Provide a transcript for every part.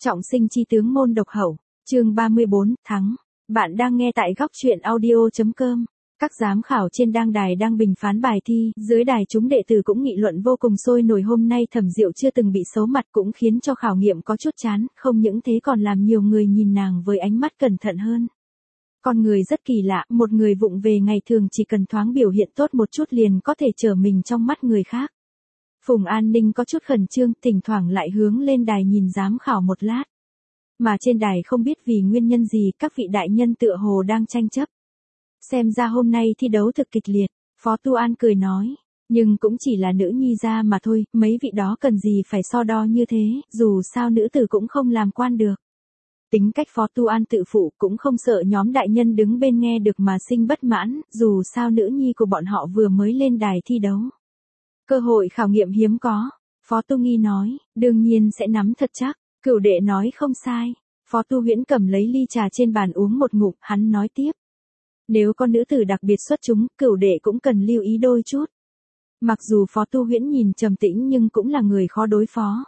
Trọng sinh chi tướng môn độc hậu, chương 34, thắng. Bạn đang nghe tại góc truyện audio.com. Các giám khảo trên đài đang bình phán bài thi, dưới đài chúng đệ tử cũng nghị luận vô cùng sôi nổi. Hôm nay Thẩm Diệu chưa từng bị xấu mặt cũng khiến cho khảo nghiệm có chút chán, không những thế còn làm nhiều người nhìn nàng với ánh mắt cẩn thận hơn. Con người rất kỳ lạ, một người vụng về ngày thường chỉ cần thoáng biểu hiện tốt một chút liền có thể trở mình trong mắt người khác. Phùng An Ninh có chút khẩn trương, thỉnh thoảng lại hướng lên đài nhìn giám khảo một lát. Mà trên đài không biết vì nguyên nhân gì, các vị đại nhân tựa hồ đang tranh chấp. Xem ra hôm nay thi đấu thực kịch liệt, Phó Tu An cười nói. Nhưng cũng chỉ là nữ nhi ra mà thôi, mấy vị đó cần gì phải so đo như thế, dù sao nữ tử cũng không làm quan được. Tính cách Phó Tu An tự phụ, cũng không sợ nhóm đại nhân đứng bên nghe được mà sinh bất mãn, dù sao nữ nhi của bọn họ vừa mới lên đài thi đấu. Cơ hội khảo nghiệm hiếm có, Phó Tu Nghi nói, đương nhiên sẽ nắm thật chắc. Cửu đệ nói không sai. Phó Tu Huyễn cầm lấy ly trà trên bàn uống một ngụm, hắn nói tiếp. Nếu con nữ tử đặc biệt xuất chúng, cửu đệ cũng cần lưu ý đôi chút. Mặc dù Phó Tu Huyễn nhìn trầm tĩnh nhưng cũng là người khó đối phó.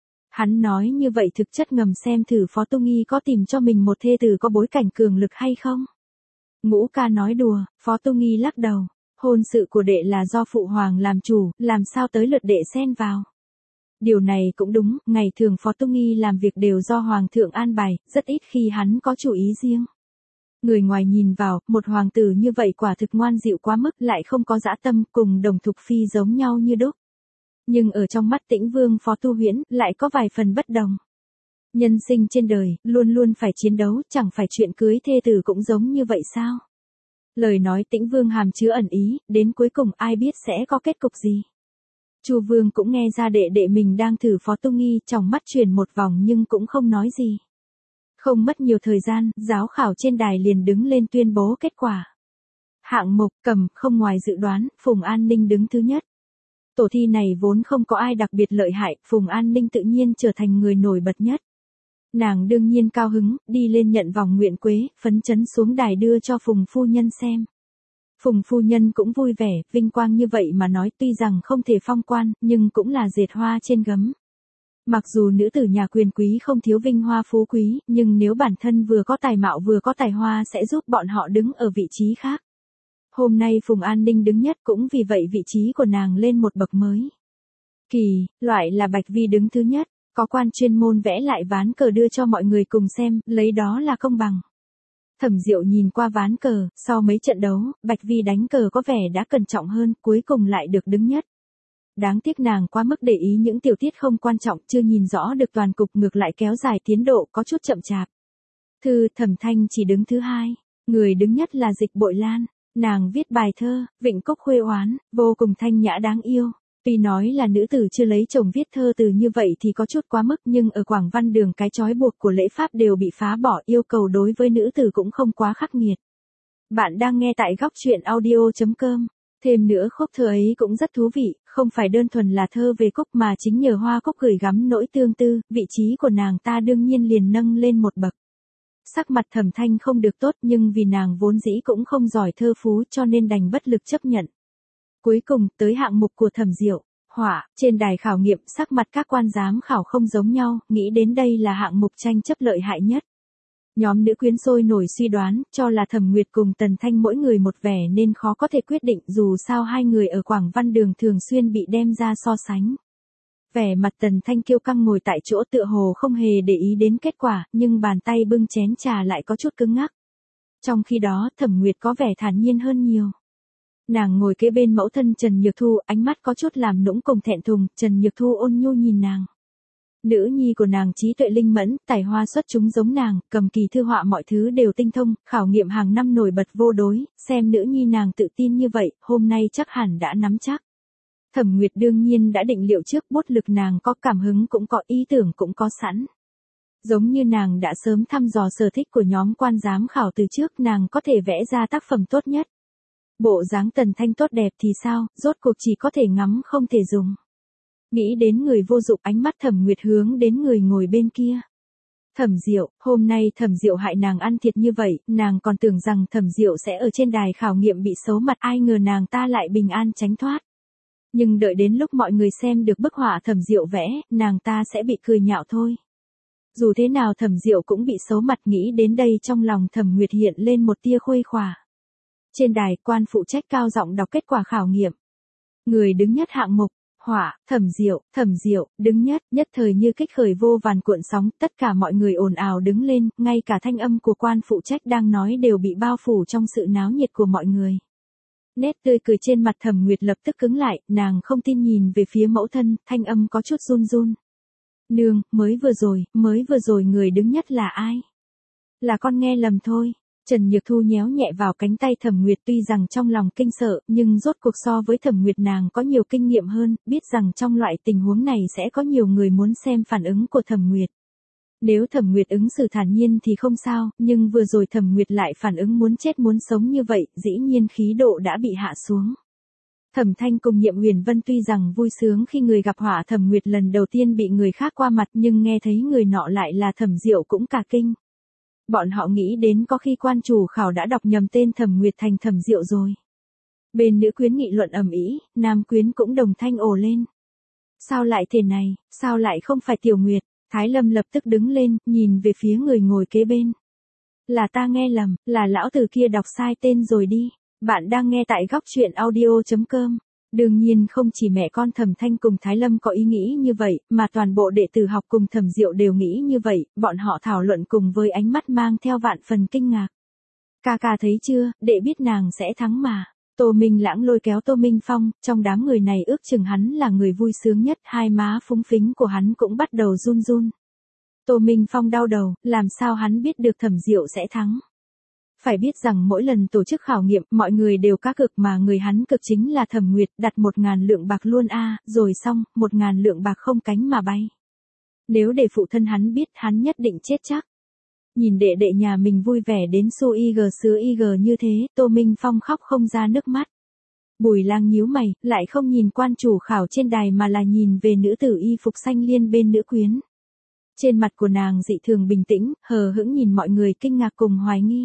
Hắn nói như vậy thực chất ngầm xem thử Phó Tu Nghi có tìm cho mình một thê tử có bối cảnh cường lực hay không. Ngũ ca nói đùa, Phó Tu Nghi lắc đầu. Hôn sự của đệ là do phụ hoàng làm chủ, làm sao tới lượt đệ xen vào. Điều này cũng đúng, ngày thường Phó Tu Nghi làm việc đều do hoàng thượng an bài, rất ít khi hắn có chủ ý riêng. Người ngoài nhìn vào, một hoàng tử như vậy quả thực ngoan dịu quá mức, lại không có dã tâm, cùng Đồng Thục Phi giống nhau như đúc. Nhưng ở trong mắt Tĩnh Vương Phó Tu Huyễn, lại có vài phần bất đồng. Nhân sinh trên đời, luôn luôn phải chiến đấu, chẳng phải chuyện cưới thê tử cũng giống như vậy sao? Lời nói Tĩnh Vương hàm chứa ẩn ý, đến cuối cùng ai biết sẽ có kết cục gì. Chu Vương cũng nghe ra đệ đệ mình đang thử Phó Tu Nghi, trong mắt chuyển một vòng nhưng cũng không nói gì. Không mất nhiều thời gian, giám khảo trên đài liền đứng lên tuyên bố kết quả. Hạng mục cầm, không ngoài dự đoán, Phùng An Ninh đứng thứ nhất. Tổ thi này vốn không có ai đặc biệt lợi hại, Phùng An Ninh tự nhiên trở thành người nổi bật nhất. Nàng đương nhiên cao hứng, đi lên nhận vòng nguyện quế, phấn chấn xuống đài đưa cho Phùng phu nhân xem. Phùng phu nhân cũng vui vẻ, vinh quang như vậy mà nói, tuy rằng không thể phong quan, nhưng cũng là dệt hoa trên gấm. Mặc dù nữ tử nhà quyền quý không thiếu vinh hoa phú quý, nhưng nếu bản thân vừa có tài mạo vừa có tài hoa sẽ giúp bọn họ đứng ở vị trí khác. Hôm nay Phùng An Ninh đứng nhất, cũng vì vậy vị trí của nàng lên một bậc mới. Kỳ, loại là Bạch Vi đứng thứ nhất, có quan chuyên môn vẽ lại ván cờ đưa cho mọi người cùng xem, lấy đó là công bằng. Thẩm Diệu nhìn qua ván cờ, sau mấy trận đấu, Bạch Vi đánh cờ có vẻ đã cẩn trọng hơn, cuối cùng lại được đứng nhất. Đáng tiếc nàng quá mức để ý những tiểu tiết không quan trọng, chưa nhìn rõ được toàn cục, ngược lại kéo dài tiến độ, có chút chậm chạp. Thẩm Thanh chỉ đứng thứ hai, người đứng nhất là Dịch Bội Lan, nàng viết bài thơ, Vịnh Cốc Khuê Oán, vô cùng thanh nhã đáng yêu. Tuy nói là nữ tử chưa lấy chồng viết thơ từ như vậy thì có chút quá mức, nhưng ở Quảng Văn Đường cái trói buộc của lễ pháp đều bị phá bỏ, yêu cầu đối với nữ tử cũng không quá khắc nghiệt. Bạn đang nghe tại góc truyện audio.com. Thêm nữa khúc thơ ấy cũng rất thú vị, không phải đơn thuần là thơ về cúc mà chính nhờ hoa cúc gửi gắm nỗi tương tư, vị trí của nàng ta đương nhiên liền nâng lên một bậc. Sắc mặt Thẩm Thanh không được tốt, nhưng vì nàng vốn dĩ cũng không giỏi thơ phú cho nên đành bất lực chấp nhận. Cuối cùng, tới hạng mục của Thẩm Diệu, họa, trên đài khảo nghiệm, sắc mặt các quan giám khảo không giống nhau, nghĩ đến đây là hạng mục tranh chấp lợi hại nhất. Nhóm nữ quyến sôi nổi suy đoán, cho là Thẩm Nguyệt cùng Tần Thanh mỗi người một vẻ nên khó có thể quyết định, dù sao hai người ở Quảng Văn Đường thường xuyên bị đem ra so sánh. Vẻ mặt Tần Thanh kiêu căng ngồi tại chỗ tựa hồ không hề để ý đến kết quả, nhưng bàn tay bưng chén trà lại có chút cứng ngắc. Trong khi đó, Thẩm Nguyệt có vẻ thản nhiên hơn nhiều. Nàng ngồi kế bên mẫu thân Trần Nhược Thu, ánh mắt có chút làm nũng cùng thẹn thùng, Trần Nhược Thu ôn nhu nhìn nàng. Nữ nhi của nàng trí tuệ linh mẫn, tài hoa xuất chúng giống nàng, cầm kỳ thư họa mọi thứ đều tinh thông, khảo nghiệm hàng năm nổi bật vô đối, xem nữ nhi nàng tự tin như vậy, hôm nay chắc hẳn đã nắm chắc. Thẩm Nguyệt đương nhiên đã định liệu trước, bút lực nàng có cảm hứng cũng có ý tưởng cũng có sẵn. Giống như nàng đã sớm thăm dò sở thích của nhóm quan giám khảo từ trước, nàng có thể vẽ ra tác phẩm tốt nhất. Bộ dáng Tần Thanh tốt đẹp thì sao, rốt cuộc chỉ có thể ngắm không thể dùng. Nghĩ đến người vô dụng, ánh mắt Thẩm Nguyệt hướng đến người ngồi bên kia. Thẩm Diệu, hôm nay Thẩm Diệu hại nàng ăn thiệt như vậy, nàng còn tưởng rằng Thẩm Diệu sẽ ở trên đài khảo nghiệm bị xấu mặt, ai ngờ nàng ta lại bình an tránh thoát. Nhưng đợi đến lúc mọi người xem được bức họa Thẩm Diệu vẽ, nàng ta sẽ bị cười nhạo thôi. Dù thế nào Thẩm Diệu cũng bị xấu mặt, nghĩ đến đây trong lòng Thẩm Nguyệt hiện lên một tia khuây khỏa. Trên đài, quan phụ trách cao giọng đọc kết quả khảo nghiệm. Người đứng nhất hạng mục, họa, Thẩm Diệu, đứng nhất, nhất thời như kích khởi vô vàn cuộn sóng, tất cả mọi người ồn ào đứng lên, ngay cả thanh âm của quan phụ trách đang nói đều bị bao phủ trong sự náo nhiệt của mọi người. Nét tươi cười trên mặt Thẩm Nguyệt lập tức cứng lại, nàng không tin nhìn về phía mẫu thân, thanh âm có chút run run. Nương, mới vừa rồi người đứng nhất là ai? Là con nghe lầm thôi. Trần Nhược Thu nhéo nhẹ vào cánh tay Thẩm Nguyệt, tuy rằng trong lòng kinh sợ, nhưng rốt cuộc so với Thẩm Nguyệt nàng có nhiều kinh nghiệm hơn, biết rằng trong loại tình huống này sẽ có nhiều người muốn xem phản ứng của Thẩm Nguyệt. Nếu Thẩm Nguyệt ứng xử thản nhiên thì không sao, nhưng vừa rồi Thẩm Nguyệt lại phản ứng muốn chết muốn sống như vậy, dĩ nhiên khí độ đã bị hạ xuống. Thẩm Thanh cùng Nhiệm Huyền Vân tuy rằng vui sướng khi người gặp họa Thẩm Nguyệt lần đầu tiên bị người khác qua mặt, nhưng nghe thấy người nọ lại là Thẩm Diệu cũng cả kinh. Bọn họ nghĩ đến có khi quan chủ khảo đã đọc nhầm tên Thẩm Nguyệt thành Thẩm Diệu rồi. Bên nữ quyến nghị luận ầm ĩ, nam quyến cũng đồng thanh ồ lên. Sao lại thế này, sao lại không phải Tiểu Nguyệt? Thái Lâm lập tức đứng lên, nhìn về phía người ngồi kế bên. Là ta nghe lầm, là lão tử kia đọc sai tên rồi đi. Bạn đang nghe tại góc truyện audio.com. Đương nhiên không chỉ mẹ con Thẩm Thanh cùng Thái Lâm có ý nghĩ như vậy, mà toàn bộ đệ tử học cùng Thẩm Diệu đều nghĩ như vậy, bọn họ thảo luận cùng với ánh mắt mang theo vạn phần kinh ngạc. Ca ca thấy chưa, đệ biết nàng sẽ thắng mà. Tô Minh Lãng lôi kéo Tô Minh Phong, trong đám người này ước chừng hắn là người vui sướng nhất, hai má phúng phính của hắn cũng bắt đầu run run. Tô Minh Phong đau đầu, làm sao hắn biết được Thẩm Diệu sẽ thắng. Phải biết rằng mỗi lần tổ chức khảo nghiệm, mọi người đều cá cược mà người hắn cực chính là Thẩm Nguyệt, đặt 1.000 lượng bạc luôn rồi xong, 1.000 lượng bạc không cánh mà bay. Nếu để phụ thân hắn biết, hắn nhất định chết chắc. Nhìn đệ đệ nhà mình vui vẻ đến xu sứa như thế, Tô Minh Phong khóc không ra nước mắt. Bùi Lang nhíu mày, lại không nhìn quan chủ khảo trên đài mà là nhìn về nữ tử y phục xanh liên bên nữ quyến. Trên mặt của nàng dị thường bình tĩnh, hờ hững nhìn mọi người kinh ngạc cùng hoài nghi.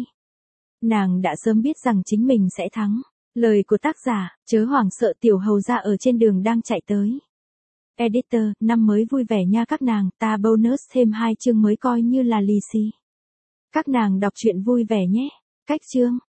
Nàng đã sớm biết rằng chính mình sẽ thắng. Lời của tác giả, chớ hoảng sợ, tiểu hầu ra ở trên đường đang chạy tới. Editor, năm mới vui vẻ nha các nàng, ta bonus thêm 2 chương mới coi như là lì xì. Các nàng đọc truyện vui vẻ nhé. Cách chương.